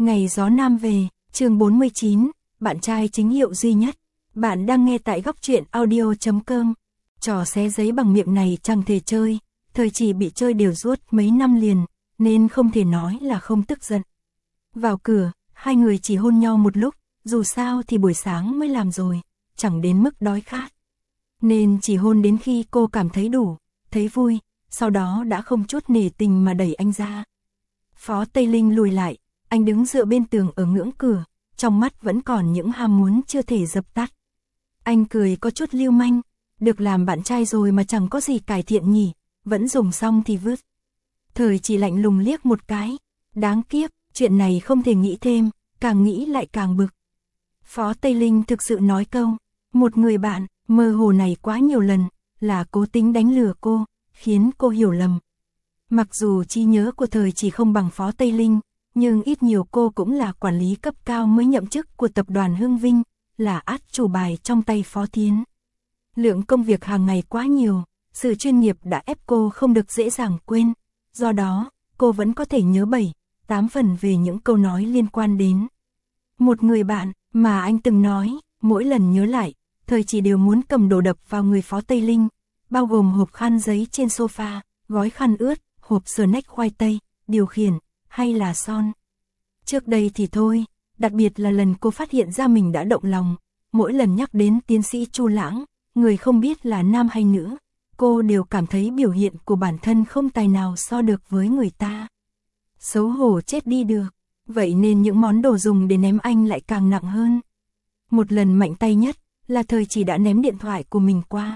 Ngày gió nam về, chương 49, bạn trai chính hiệu duy nhất. Bạn đang nghe tại góc truyện audio.com. Trò xé giấy bằng miệng này chẳng thể chơi, thời chỉ bị chơi đều ruốt mấy năm liền, nên không thể nói là không tức giận. Vào cửa, hai người chỉ hôn nhau một lúc, dù sao thì buổi sáng mới làm rồi, chẳng đến mức đói khát. Nên chỉ hôn đến khi cô cảm thấy đủ, thấy vui, sau đó đã không chút nể tình mà đẩy anh ra. Phó Tây Linh lùi lại, anh đứng dựa bên tường ở ngưỡng cửa, trong mắt vẫn còn những ham muốn chưa thể dập tắt. Anh cười có chút lưu manh, được làm bạn trai rồi mà chẳng có gì cải thiện nhỉ, vẫn dùng xong thì vứt. Thời chỉ lạnh lùng liếc một cái, đáng kiếp, chuyện này không thể nghĩ thêm, càng nghĩ lại càng bực. Phó Tây Linh thực sự nói câu, một người bạn, mơ hồ này quá nhiều lần, là cố tính đánh lừa cô, khiến cô hiểu lầm. Mặc dù trí nhớ của thời chỉ không bằng Phó Tây Linh, nhưng ít nhiều cô cũng là quản lý cấp cao mới nhậm chức của tập đoàn Hưng Vinh, là át chủ bài trong tay Phó Thiến. Lượng công việc hàng ngày quá nhiều, sự chuyên nghiệp đã ép cô không được dễ dàng quên, do đó, cô vẫn có thể nhớ 7-8 phần về những câu nói liên quan đến một người bạn mà anh từng nói, mỗi lần nhớ lại, thời chỉ đều muốn cầm đồ đập vào người Phó Tây Linh, bao gồm hộp khăn giấy trên sofa, gói khăn ướt, hộp snack khoai tây, điều khiển, hay là son. Trước đây thì thôi, đặc biệt là lần cô phát hiện ra mình đã động lòng, mỗi lần nhắc đến tiến sĩ Chu Lãng, người không biết là nam hay nữ, cô đều cảm thấy biểu hiện của bản thân không tài nào so được với người ta. Xấu hổ chết đi được, vậy nên những món đồ dùng để ném anh lại càng nặng hơn. Một lần mạnh tay nhất là thời chỉ đã ném điện thoại của mình qua.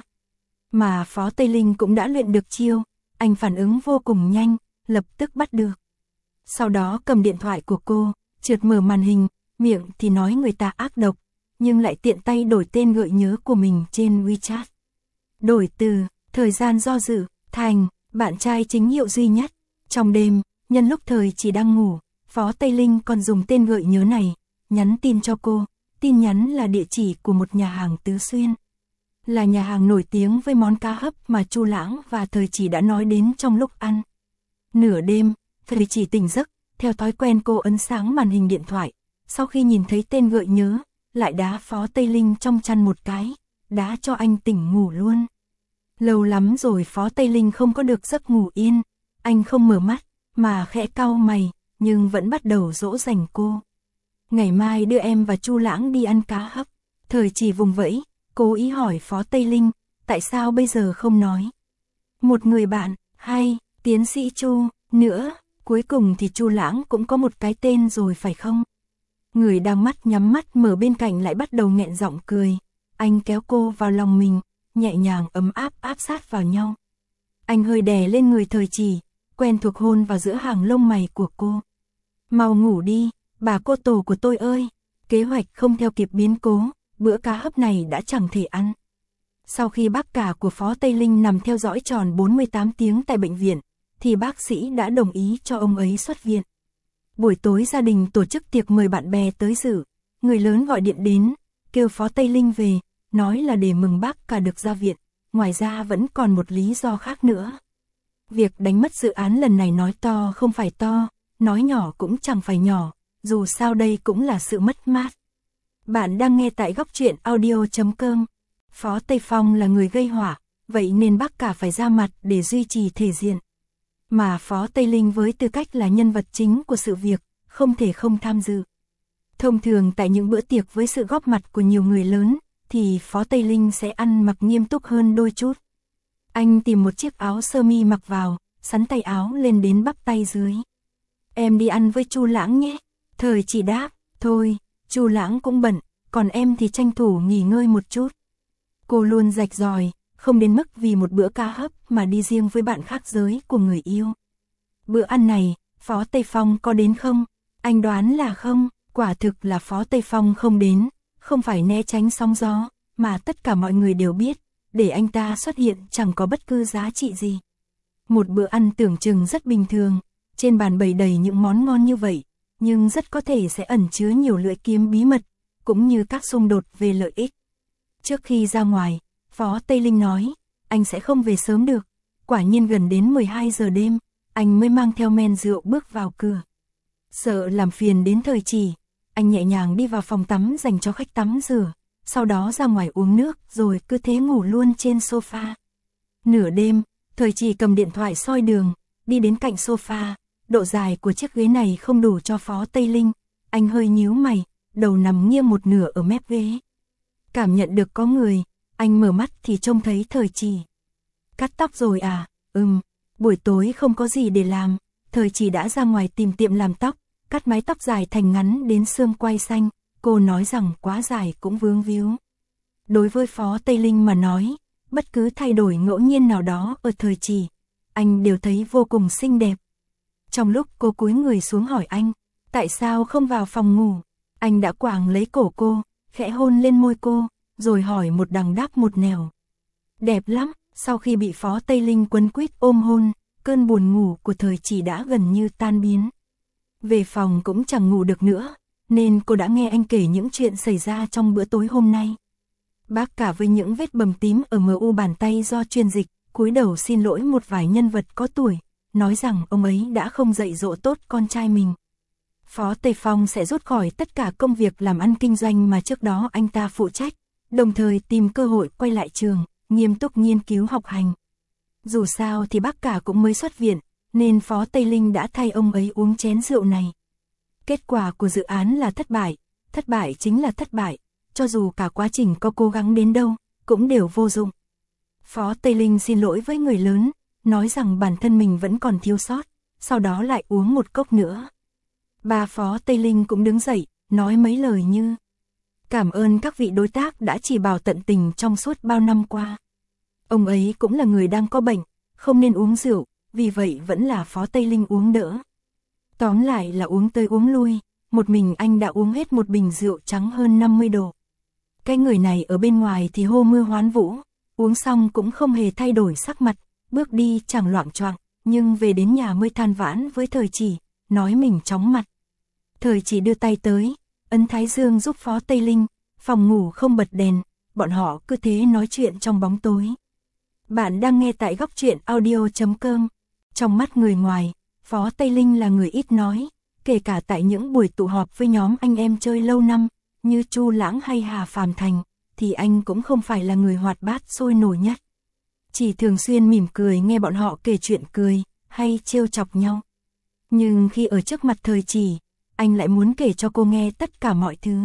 Mà Phó Tây Linh cũng đã luyện được chiêu, anh phản ứng vô cùng nhanh, lập tức bắt được. Sau đó cầm điện thoại của cô, trượt mở màn hình, miệng thì nói người ta ác độc, nhưng lại tiện tay đổi tên gợi nhớ của mình trên WeChat. Đổi từ, thời gian do dự, thành, bạn trai chính hiệu duy nhất. Trong đêm, nhân lúc thời chỉ đang ngủ, Phó Tây Linh còn dùng tên gợi nhớ này, nhắn tin cho cô, tin nhắn là địa chỉ của một nhà hàng Tứ Xuyên. Là nhà hàng nổi tiếng với món cá hấp mà Chu Lãng và thời chỉ đã nói đến trong lúc ăn. Nửa đêm, thời chỉ tỉnh giấc, theo thói quen cô ấn sáng màn hình điện thoại, sau khi nhìn thấy tên gợi nhớ, lại đá Phó Tây Linh trong chăn một cái, đá cho anh tỉnh ngủ luôn. Lâu lắm rồi Phó Tây Linh không có được giấc ngủ yên, anh không mở mắt, mà khẽ cau mày, nhưng vẫn bắt đầu dỗ dành cô. Ngày mai đưa em và Chu Lãng đi ăn cá hấp, thời chỉ vùng vẫy, cố ý hỏi Phó Tây Linh, tại sao bây giờ không nói. Một người bạn, hay, tiến sĩ Chu, nữa, cuối cùng thì Chu Lãng cũng có một cái tên rồi phải không? Người đang mắt nhắm mắt mở bên cạnh lại bắt đầu nghẹn giọng cười, anh kéo cô vào lòng mình, nhẹ nhàng ấm áp áp sát vào nhau. Anh hơi đè lên người thời chỉ, quen thuộc hôn vào giữa hàng lông mày của cô. Mau ngủ đi, bà cô tổ của tôi ơi, kế hoạch không theo kịp biến cố, bữa cá hấp này đã chẳng thể ăn. Sau khi bác cả của Phó Tây Linh nằm theo dõi tròn 48 tiếng tại bệnh viện, thì bác sĩ đã đồng ý cho ông ấy xuất viện. Buổi tối gia đình tổ chức tiệc mời bạn bè tới dự, người lớn gọi điện đến, kêu Phó Tây Linh về, nói là để mừng bác cả được ra viện, ngoài ra vẫn còn một lý do khác nữa. Việc đánh mất dự án lần này nói to không phải to, nói nhỏ cũng chẳng phải nhỏ, dù sao đây cũng là sự mất mát. Bạn đang nghe tại góc truyện audio.com. Phó Tây Phong là người gây họa, vậy nên bác cả phải ra mặt để duy trì thể diện. Mà Phó Tây Linh với tư cách là nhân vật chính của sự việc, không thể không tham dự. Thông thường tại những bữa tiệc với sự góp mặt của nhiều người lớn, thì Phó Tây Linh sẽ ăn mặc nghiêm túc hơn đôi chút. Anh tìm một chiếc áo sơ mi mặc vào, sắn tay áo lên đến bắp tay dưới. Em đi ăn với Chu Lãng nhé. Thời chỉ đáp, thôi, Chu Lãng cũng bận, còn em thì tranh thủ nghỉ ngơi một chút. Cô luôn rạch ròi, không đến mức vì một bữa cá hấp mà đi riêng với bạn khác giới của người yêu. Bữa ăn này, Phó Tây Phong có đến không? Anh đoán là không, quả thực là Phó Tây Phong không đến, không phải né tránh sóng gió, mà tất cả mọi người đều biết, để anh ta xuất hiện chẳng có bất cứ giá trị gì. Một bữa ăn tưởng chừng rất bình thường, trên bàn bày đầy những món ngon như vậy, nhưng rất có thể sẽ ẩn chứa nhiều lưỡi kiếm bí mật, cũng như các xung đột về lợi ích. Trước khi ra ngoài, Phó Tây Linh nói, anh sẽ không về sớm được. Quả nhiên gần đến 12 giờ đêm, anh mới mang theo men rượu bước vào cửa. Sợ làm phiền đến Thời Chỉ, anh nhẹ nhàng đi vào phòng tắm dành cho khách tắm rửa, sau đó ra ngoài uống nước rồi cứ thế ngủ luôn trên sofa. Nửa đêm, Thời Chỉ cầm điện thoại soi đường, đi đến cạnh sofa, độ dài của chiếc ghế này không đủ cho Phó Tây Linh, anh hơi nhíu mày, đầu nằm nghiêng một nửa ở mép ghế. Cảm nhận được có người, anh mở mắt thì trông thấy Thời Chỉ. Cắt tóc rồi à? Buổi tối không có gì để làm, Thời Chỉ đã ra ngoài tìm tiệm làm tóc, cắt mái tóc dài thành ngắn đến xương quai xanh, cô nói rằng quá dài cũng vướng víu. Đối với Phó Tây Linh mà nói, bất cứ thay đổi ngẫu nhiên nào đó ở Thời Chỉ, anh đều thấy vô cùng xinh đẹp. Trong lúc cô cúi người xuống hỏi anh, tại sao không vào phòng ngủ, anh đã quàng lấy cổ cô, khẽ hôn lên môi cô, rồi hỏi một đằng đáp một nẻo. Đẹp lắm. Sau khi bị Phó Tây Linh quấn quýt ôm hôn, cơn buồn ngủ của Thời Chỉ đã gần như tan biến. Về phòng cũng chẳng ngủ được nữa, nên cô đã nghe anh kể những chuyện xảy ra trong bữa tối hôm nay. Bác cả với những vết bầm tím ở MU bàn tay do truyền dịch, cúi đầu xin lỗi một vài nhân vật có tuổi, nói rằng ông ấy đã không dạy dỗ tốt con trai mình. Phó Tây Phong sẽ rút khỏi tất cả công việc làm ăn kinh doanh mà trước đó anh ta phụ trách, đồng thời tìm cơ hội quay lại trường, nghiêm túc nghiên cứu học hành. Dù sao thì bác cả cũng mới xuất viện, nên Phó Tây Linh đã thay ông ấy uống chén rượu này. Kết quả của dự án là thất bại chính là thất bại, cho dù cả quá trình có cố gắng đến đâu, cũng đều vô dụng. Phó Tây Linh xin lỗi với người lớn, nói rằng bản thân mình vẫn còn thiếu sót, sau đó lại uống một cốc nữa. Bà Phó Tây Linh cũng đứng dậy, nói mấy lời như: cảm ơn các vị đối tác đã chỉ bảo tận tình trong suốt bao năm qua. Ông ấy cũng là người đang có bệnh, không nên uống rượu, vì vậy vẫn là Phó Tây Linh uống đỡ. Tóm lại là uống tới uống lui, một mình anh đã uống hết một bình rượu trắng hơn 50 độ. Cái người này ở bên ngoài thì hô mưa hoán vũ, uống xong cũng không hề thay đổi sắc mặt, bước đi chẳng loạng choạng, nhưng về đến nhà mới than vãn với Thời Chỉ, nói mình chóng mặt. Thời Chỉ đưa tay tới, ấn thái dương giúp Phó Tây Linh, phòng ngủ không bật đèn, bọn họ cứ thế nói chuyện trong bóng tối. Bạn đang nghe tại góc truyện audio.com. Trong mắt người ngoài, Phó Tây Linh là người ít nói, kể cả tại những buổi tụ họp với nhóm anh em chơi lâu năm, như Chu Lãng hay Hà Phàm Thành, thì anh cũng không phải là người hoạt bát sôi nổi nhất. Chỉ thường xuyên mỉm cười nghe bọn họ kể chuyện cười, hay trêu chọc nhau. Nhưng khi ở trước mặt Thời Chỉ, anh lại muốn kể cho cô nghe tất cả mọi thứ.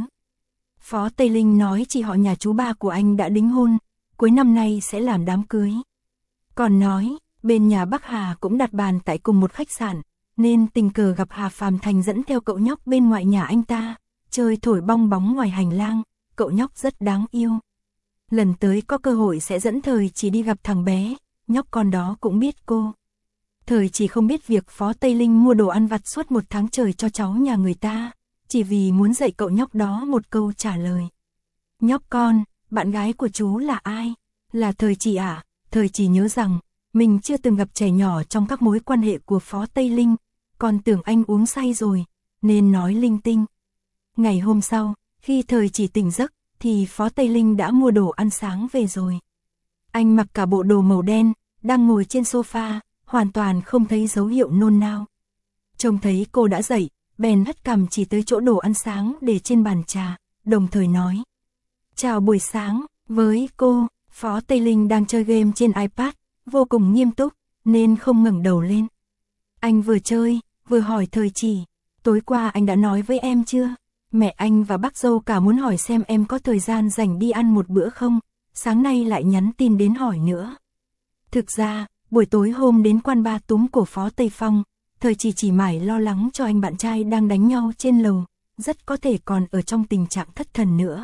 Phó Tây Linh nói chị họ nhà chú ba của anh đã đính hôn, cuối năm nay sẽ làm đám cưới. Còn nói, bên nhà bác Hà cũng đặt bàn tại cùng một khách sạn, nên tình cờ gặp Hà Phàm Thành dẫn theo cậu nhóc bên ngoài nhà anh ta, chơi thổi bong bóng ngoài hành lang, cậu nhóc rất đáng yêu. Lần tới có cơ hội sẽ dẫn Thời Chỉ đi gặp thằng bé, nhóc con đó cũng biết cô. Thời Chỉ không biết việc Phó Tây Linh mua đồ ăn vặt suốt một tháng trời cho cháu nhà người ta, chỉ vì muốn dạy cậu nhóc đó một câu trả lời. Nhóc con, bạn gái của chú là ai? Là Thời Chỉ à? Thời Chỉ nhớ rằng, mình chưa từng gặp trẻ nhỏ trong các mối quan hệ của Phó Tây Linh, còn tưởng anh uống say rồi, nên nói linh tinh. Ngày hôm sau, khi Thời Chỉ tỉnh giấc, thì Phó Tây Linh đã mua đồ ăn sáng về rồi. Anh mặc cả bộ đồ màu đen, đang ngồi trên sofa, hoàn toàn không thấy dấu hiệu nôn nao. Trông thấy cô đã dậy, bèn hất cằm chỉ tới chỗ đồ ăn sáng để trên bàn trà, đồng thời nói: chào buổi sáng. Với cô, Phó Tây Linh đang chơi game trên iPad, vô cùng nghiêm túc, nên không ngẩng đầu lên. Anh vừa chơi, vừa hỏi Thời Chỉ: tối qua anh đã nói với em chưa? Mẹ anh và bác dâu cả muốn hỏi xem em có thời gian rảnh đi ăn một bữa không, sáng nay lại nhắn tin đến hỏi nữa. Thực ra, buổi tối hôm đến quán bar túm cổ Phó Tây Phong, Thời chỉ mải lo lắng cho anh bạn trai đang đánh nhau trên lầu, rất có thể còn ở trong tình trạng thất thần nữa.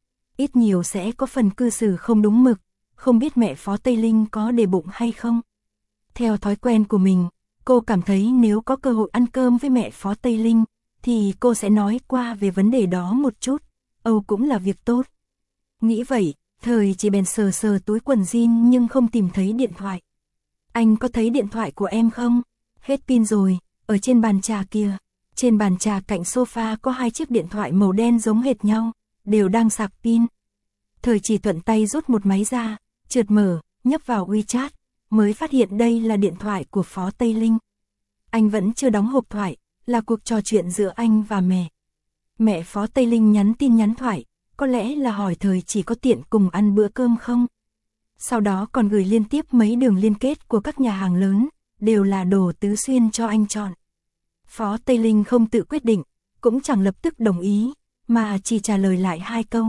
Ít nhiều sẽ có phần cư xử không đúng mực, không biết mẹ Phó Tây Linh có để bụng hay không. Theo thói quen của mình, cô cảm thấy nếu có cơ hội ăn cơm với mẹ Phó Tây Linh, thì cô sẽ nói qua về vấn đề đó một chút, Âu cũng là việc tốt. Nghĩ vậy, Thời chỉ bèn sờ sờ túi quần jean nhưng không tìm thấy điện thoại. Anh có thấy điện thoại của em không? Hết pin rồi, ở trên bàn trà kia. Trên bàn trà cạnh sofa có 2 chiếc điện thoại màu đen giống hệt nhau, đều đang sạc pin. Thời chỉ thuận tay rút một máy ra, trượt mở, nhấp vào WeChat, mới phát hiện đây là điện thoại của Phó Tây Linh. Anh vẫn chưa đóng hộp thoại, là cuộc trò chuyện giữa anh và mẹ. Mẹ Phó Tây Linh nhắn tin nhắn thoại, có lẽ là hỏi Thời Chỉ có tiện cùng ăn bữa cơm không. Sau đó còn gửi liên tiếp mấy đường liên kết của các nhà hàng lớn, đều là đồ tứ xuyên cho anh chọn. Phó Tây Linh không tự quyết định, cũng chẳng lập tức đồng ý, mà chỉ trả lời lại 2 câu.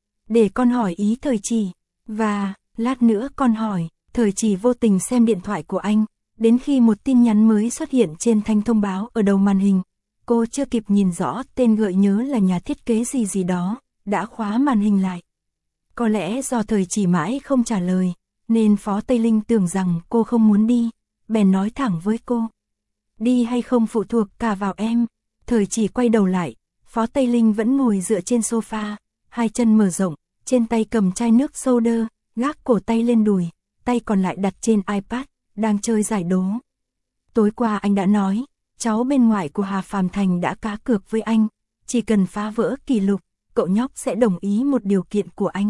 Để con hỏi ý Thời Chỉ, và lát nữa con hỏi. Thời Chỉ vô tình xem điện thoại của anh, đến khi một tin nhắn mới xuất hiện trên thanh thông báo ở đầu màn hình. Cô chưa kịp nhìn rõ tên gợi nhớ là nhà thiết kế gì gì đó, đã khóa màn hình lại. Có lẽ do Thời Chỉ mãi không trả lời, nên Phó Tây Linh tưởng rằng cô không muốn đi, bèn nói thẳng với cô. Đi hay không phụ thuộc cả vào em. Thời Chỉ quay đầu lại, Phó Tây Linh vẫn ngồi dựa trên sofa, 2 chân mở rộng, trên tay cầm chai nước soda, gác cổ tay lên đùi, tay còn lại đặt trên iPad, đang chơi giải đố. Tối qua anh đã nói, cháu bên ngoài của Hà Phàm Thành đã cá cược với anh, chỉ cần phá vỡ kỷ lục, cậu nhóc sẽ đồng ý một điều kiện của anh.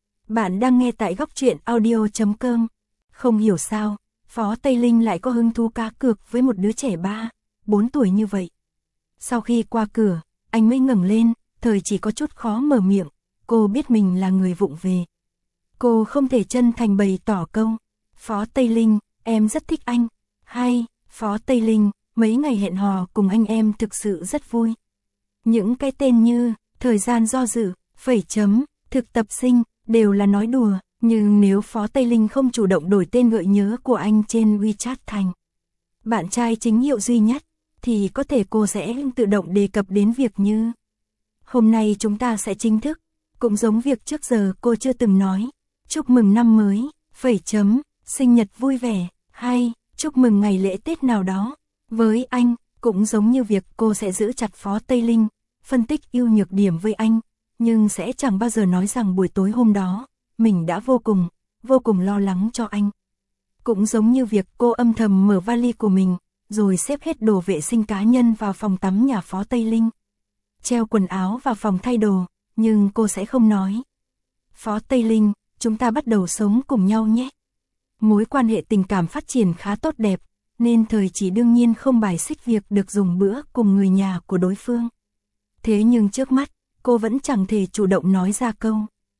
Bạn đang nghe tại góc truyện audio.com. Không hiểu sao, Phó Tây Linh lại có hứng thú cá cược với một đứa trẻ 3-4 tuổi như vậy. Sau khi qua cửa, anh mới ngẩng lên, Thời Chỉ có chút khó mở miệng, cô biết mình là người vụng về. Cô không thể chân thành bày tỏ câu, Phó Tây Linh, em rất thích anh. Hay, Phó Tây Linh, mấy ngày hẹn hò cùng anh em thực sự rất vui. Những cái tên như, thời gian do dự, phẩy chấm, thực tập sinh, đều là nói đùa, nhưng nếu Phó Tây Linh không chủ động đổi tên gợi nhớ của anh trên WeChat thành bạn trai chính hiệu duy nhất, thì có thể cô sẽ tự động đề cập đến việc như hôm nay chúng ta sẽ chính thức, cũng giống việc trước giờ cô chưa từng nói, chúc mừng năm mới, phẩy chấm, sinh nhật vui vẻ, hay chúc mừng ngày lễ Tết nào đó. Với anh, cũng giống như việc cô sẽ giữ chặt Phó Tây Linh, phân tích ưu nhược điểm với anh, nhưng sẽ chẳng bao giờ nói rằng buổi tối hôm đó, mình đã vô cùng lo lắng cho anh. Cũng giống như việc cô âm thầm mở vali của mình, rồi xếp hết đồ vệ sinh cá nhân vào phòng tắm nhà Phó Tây Linh. Treo quần áo vào phòng thay đồ, nhưng cô sẽ không nói. Phó Tây Linh, chúng ta bắt đầu sống cùng nhau nhé. Mối quan hệ tình cảm phát triển khá tốt đẹp, nên Thời Chỉ đương nhiên không bài xích việc được dùng bữa cùng người nhà của đối phương. Thế nhưng trước mắt, cô vẫn chẳng thể chủ động nói ra câu.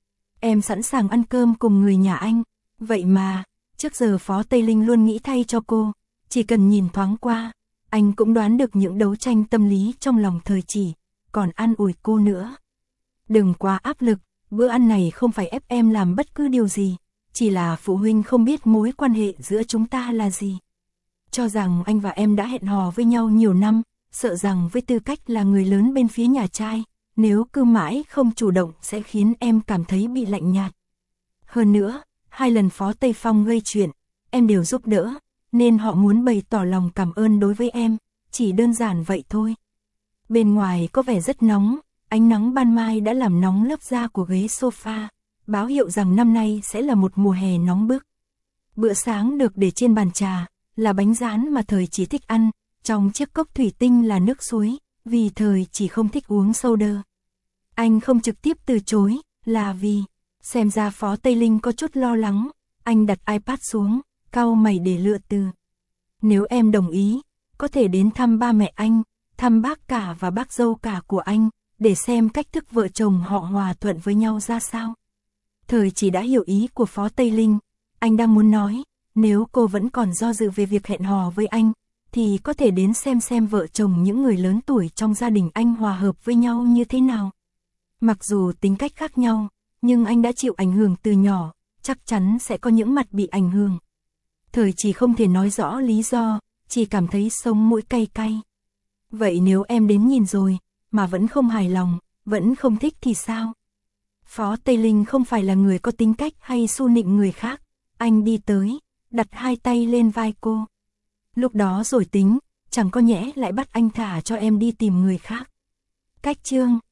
Em sẵn sàng ăn cơm cùng người nhà anh. Vậy mà, trước giờ Phó Tây Linh luôn nghĩ thay cho cô, chỉ cần nhìn thoáng qua, anh cũng đoán được những đấu tranh tâm lý trong lòng Thời Chỉ, còn an ủi cô nữa. Đừng quá áp lực, bữa ăn này không phải ép em làm bất cứ điều gì, chỉ là phụ huynh không biết mối quan hệ giữa chúng ta là gì. Cho rằng anh và em đã hẹn hò với nhau nhiều năm, sợ rằng với tư cách là người lớn bên phía nhà trai, nếu cứ mãi không chủ động sẽ khiến em cảm thấy bị lạnh nhạt. Hơn nữa, 2 lần Phó Tây Phong gây chuyện, em đều giúp đỡ, nên họ muốn bày tỏ lòng cảm ơn đối với em, chỉ đơn giản vậy thôi. Bên ngoài có vẻ rất nóng, ánh nắng ban mai đã làm nóng lớp da của ghế sofa, báo hiệu rằng năm nay sẽ là một mùa hè nóng bức. Bữa sáng được để trên bàn trà, là bánh rán mà Thời Chỉ thích ăn, trong chiếc cốc thủy tinh là nước suối, vì Thời Chỉ không thích uống soda. Anh không trực tiếp từ chối, là vì, xem ra Phó Tây Linh có chút lo lắng, anh đặt iPad xuống, cau mày để lựa từ. Nếu em đồng ý, có thể đến thăm ba mẹ anh, thăm bác cả và bác dâu cả của anh, để xem cách thức vợ chồng họ hòa thuận với nhau ra sao. Thời Chỉ đã hiểu ý của Phó Tây Linh, anh đang muốn nói, nếu cô vẫn còn do dự về việc hẹn hò với anh, thì có thể đến xem vợ chồng những người lớn tuổi trong gia đình anh hòa hợp với nhau như thế nào. Mặc dù tính cách khác nhau, nhưng anh đã chịu ảnh hưởng từ nhỏ, chắc chắn sẽ có những mặt bị ảnh hưởng. Thời Chỉ không thể nói rõ lý do, chỉ cảm thấy sống mũi cay cay. Vậy nếu em đến nhìn rồi, mà vẫn không hài lòng, vẫn không thích thì sao? Phó Tây Linh không phải là người có tính cách hay xu nịnh người khác. Anh đi tới, đặt 2 tay lên vai cô. Lúc đó rồi tính, chẳng có nhẽ lại bắt anh thả cho em đi tìm người khác. Cách chương